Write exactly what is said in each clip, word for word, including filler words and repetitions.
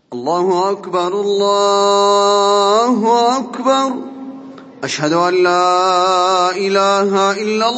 الله أكبر الله أكبر أشهد أن لا إله إلا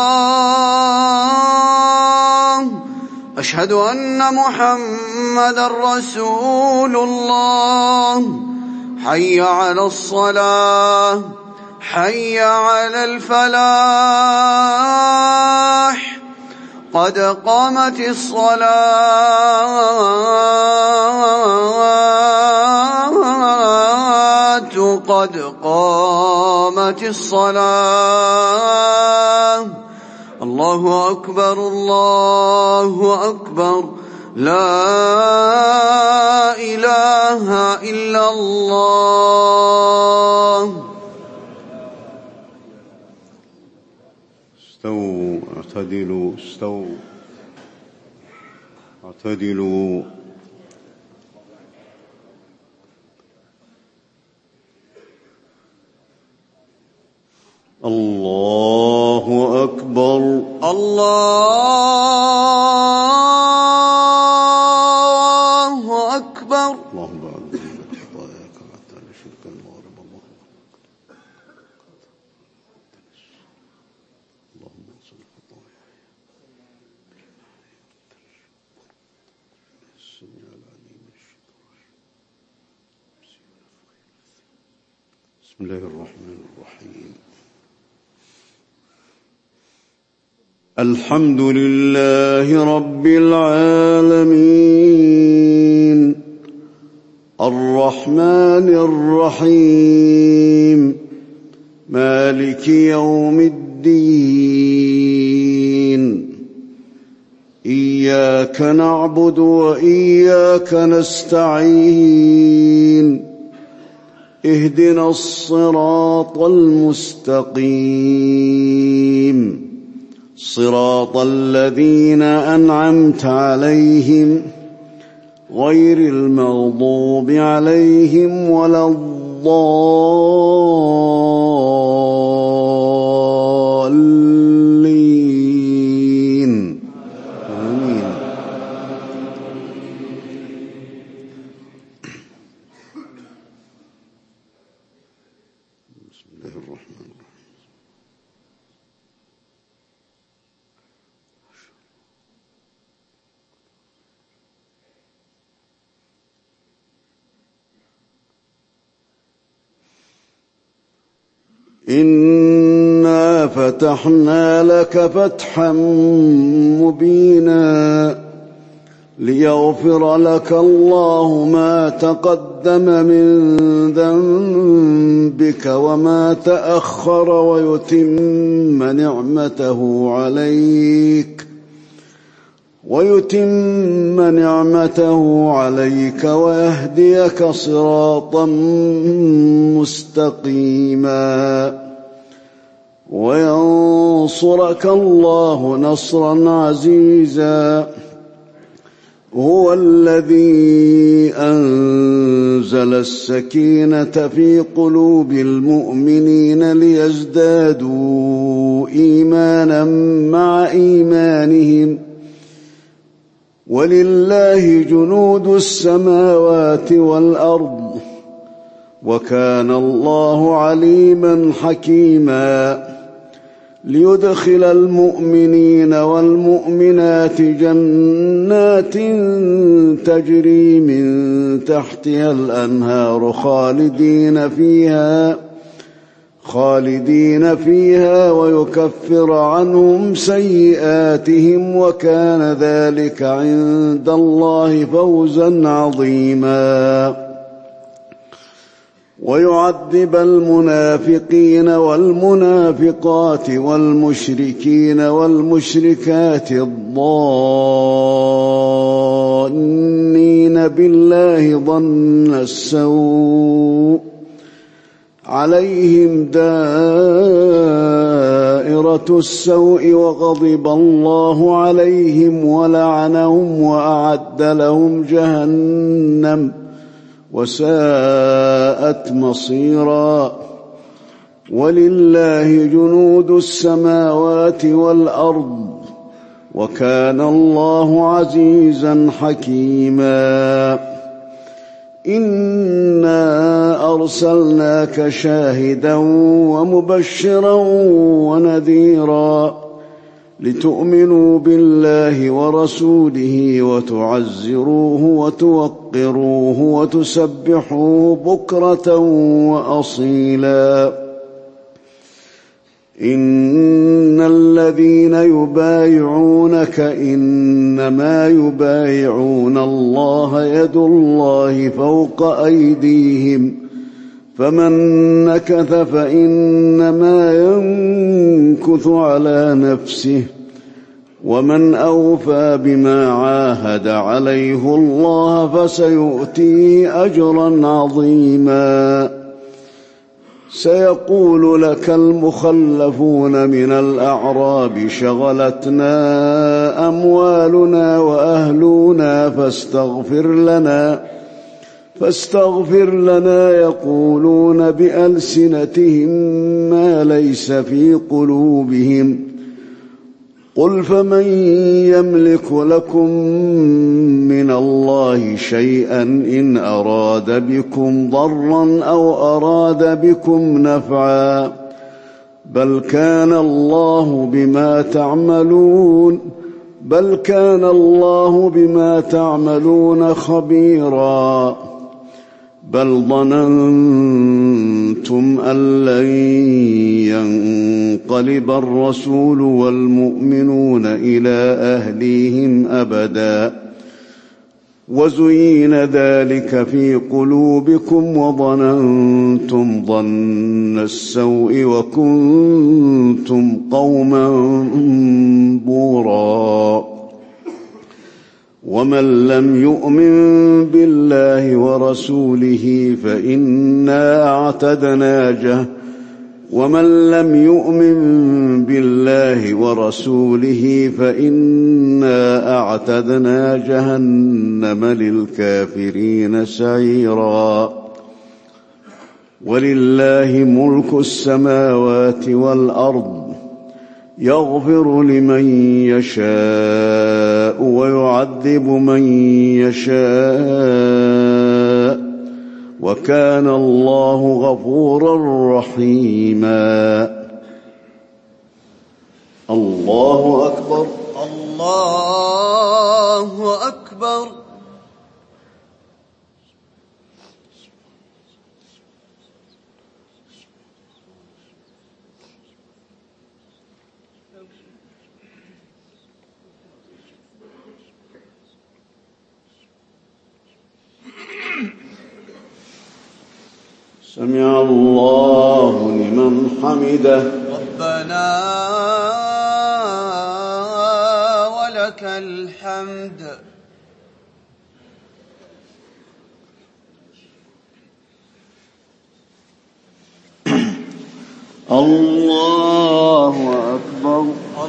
الله أشهد أن محمدا رسول الله حي على الصلاة حي على الفلاح قد قامت الصلاة قد قامت الصلاة الله أكبر الله أكبر لا إله إلا الله. استووا اعتدلوا استووا اعتدلوا الله أكبر الله أكبر. اللهم بارك في خطاياك حتى نشرك المغرب اللهم انصر خطاياي السميع العليم بسم الله الرحمن الرحيم. الحمد لله رب العالمين الرحمن الرحيم مالك يوم الدين إياك نعبد وإياك نستعين اهدنا الصراط المستقيم صراط الذين أنعمت عليهم غير المغضوب عليهم ولا الضالين آمين. بسم الله الرحمن الرحيم. إنا فتحنا لك فتحا مبينا ليغفر لك الله ما تقدم من ذنبك وما تأخر ويتم نعمته عليك ويتم نعمته عليك ويهديك صراطا مستقيما وينصرك الله نصرا عزيزا. هو الذي أنزل السكينة في قلوب المؤمنين ليزدادوا إيمانا مع إيمانهم ولله جنود السماوات والأرض وكان الله عليما حكيما. ليدخل المؤمنين والمؤمنات جنات تجري من تحتها الأنهار خالدين فيها خالدين فيها ويكفر عنهم سيئاتهم وكان ذلك عند الله فوزا عظيما. ويعذب المنافقين والمنافقات والمشركين والمشركات الظانين بالله ظن السوء عليهم دائرة السوء وغضب الله عليهم ولعنهم وأعد لهم جهنم وساءت مصيرا. ولله جنود السماوات والأرض وكان الله عزيزا حكيما. إنا أرسلناك شاهدا ومبشرا ونذيرا لتؤمنوا بالله ورسوله وتعزروه وتوقروه وتسبحوه بكرة وأصيلا إن الذين يبايعونك إنما يبايعون الله يد الله فوق أيديهم فمن نكث فإنما ينكث على نفسه ومن أوفى بما عاهد عليه الله فسيؤتيه أجرا عظيما سيقول لك المخلفون من الأعراب شغلتنا أموالنا وأهلنا فاستغفر لنا فاستغفر لنا يقولون بألسنتهم ما ليس في قلوبهم قل فمن يملك لكم من الله شيئا إن أراد بكم ضرا أو أراد بكم نفعا بل كان الله بما تعملون بل كان الله بما تعملون خبيرا بل ظننتم أن لن ينقلب الرسول والمؤمنون إلى أهليهم أبدا وزين ذلك في قلوبكم وظننتم ظن السوء وكنتم قوما بورا ومن لم يؤمن بالله ورسوله فإنا أعتدنا جهنم ومن لم يؤمن بالله ورسوله فإنا أعتدنا جهنم للكافرين سعيرا ولله ملك السماوات والأرض يغفر لمن يشاء ويعذب من يشاء وكان الله غفورا رحيما الله أكبر الله أكبر سمع الله لمن حمده ربنا ولك الحمد الله أكبر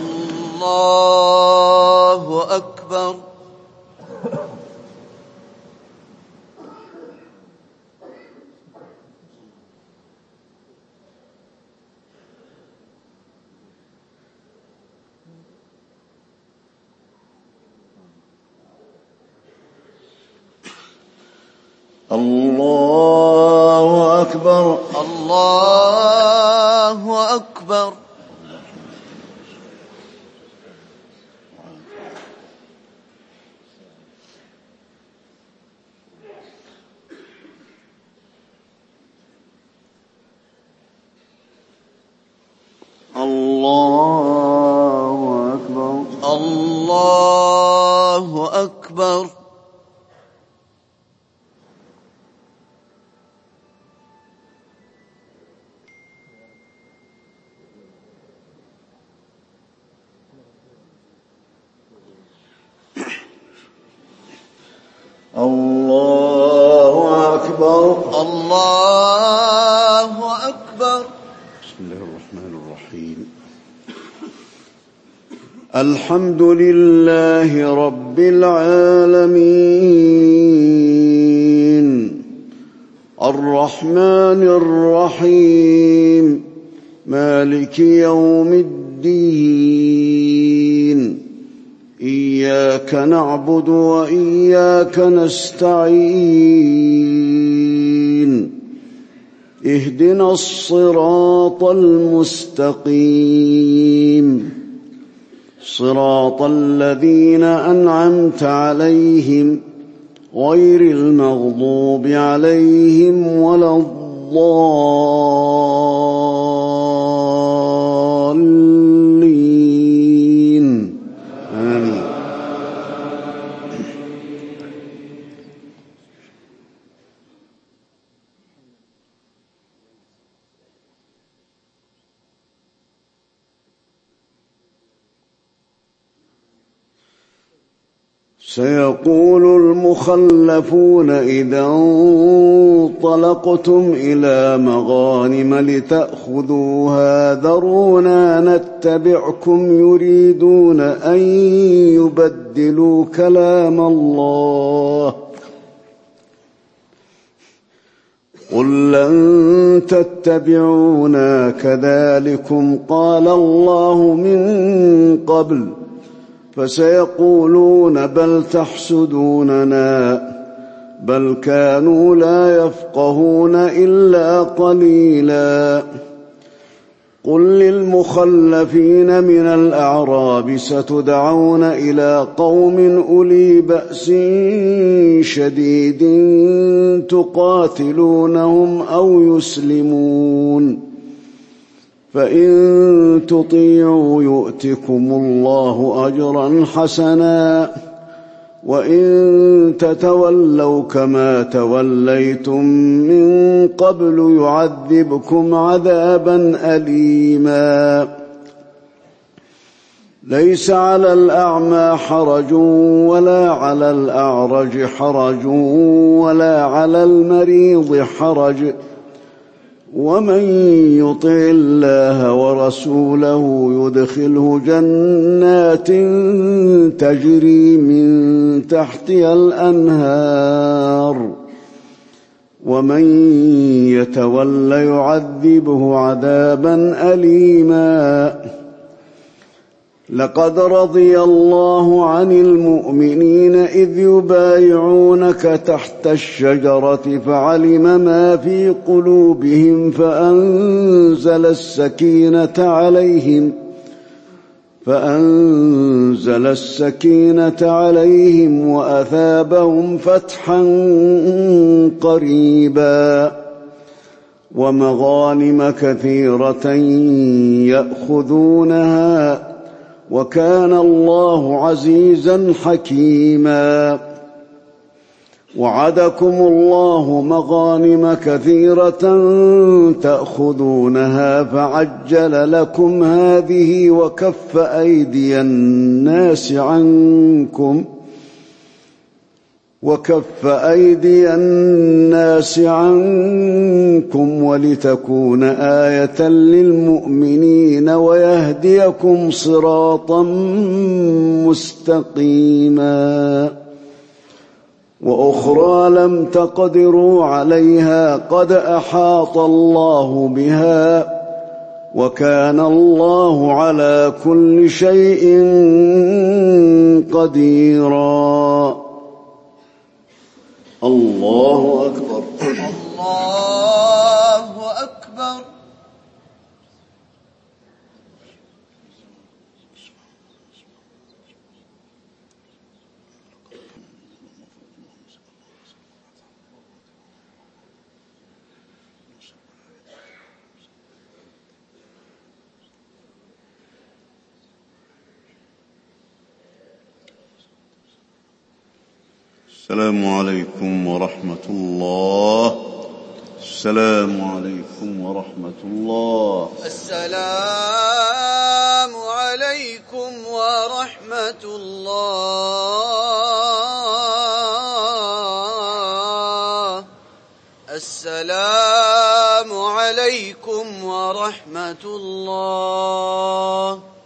الله أكبر الله أكبر الله أكبر الله أكبر الله أكبر الله أكبر الله أكبر بسم الله الرحمن الرحيم الحمد لله رب العالمين الرحمن الرحيم مالك يوم الدين إياك نعبد وإياك نستعين اهدنا الصراط المستقيم صراط الذين أنعمت عليهم غير المغضوب عليهم ولا الضالين آمين. سيقول المخلفون إذا انطلقتم إلى مغانم لتأخذوها ذرونا نتبعكم يريدون أن يبدلوا كلام الله قل لن تتبعونا كذلكم قال الله من قبل فسيقولون بل تحسدوننا بل كانوا لا يفقهون إلا قليلا قل للمخلفين من الأعراب ستدعون إلى قوم أولي بأس شديد تقاتلونهم أو يسلمون فإن تطيعوا يؤتكم الله أجرا حسنا وإن تتولوا كما توليتم من قبل يعذبكم عذابا أليما ليس على الأعمى حرج ولا على الأعرج حرج ولا على المريض حرج ومن يطع الله ورسوله يدخله جنات تجري من تحتها الأنهار ومن يتول يعذبه عذابا أليما لقد رضي الله عن المؤمنين إذ يبايعونك تحت الشجرة فعلم ما في قلوبهم فأنزل السكينة عليهم فأنزل السكينة عليهم وأثابهم فتحا قريبا ومغانم كثيرة يأخذونها وكان الله عزيزا حكيما وعدكم الله مغانم كثيرة تأخذونها فعجل لكم هذه وكف أيدي الناس عنكم وكف أيدي الناس عنكم ولتكون آية للمؤمنين ويهديكم صراطا مستقيما وأخرى لم تقدروا عليها قد أحاط الله بها وكان الله على كل شيء قديرا الله أكبر الله أكبر السلام عليكم ورحمة الله. السلام عليكم ورحمة الله. السلام عليكم ورحمة الله. السلام عليكم ورحمة الله.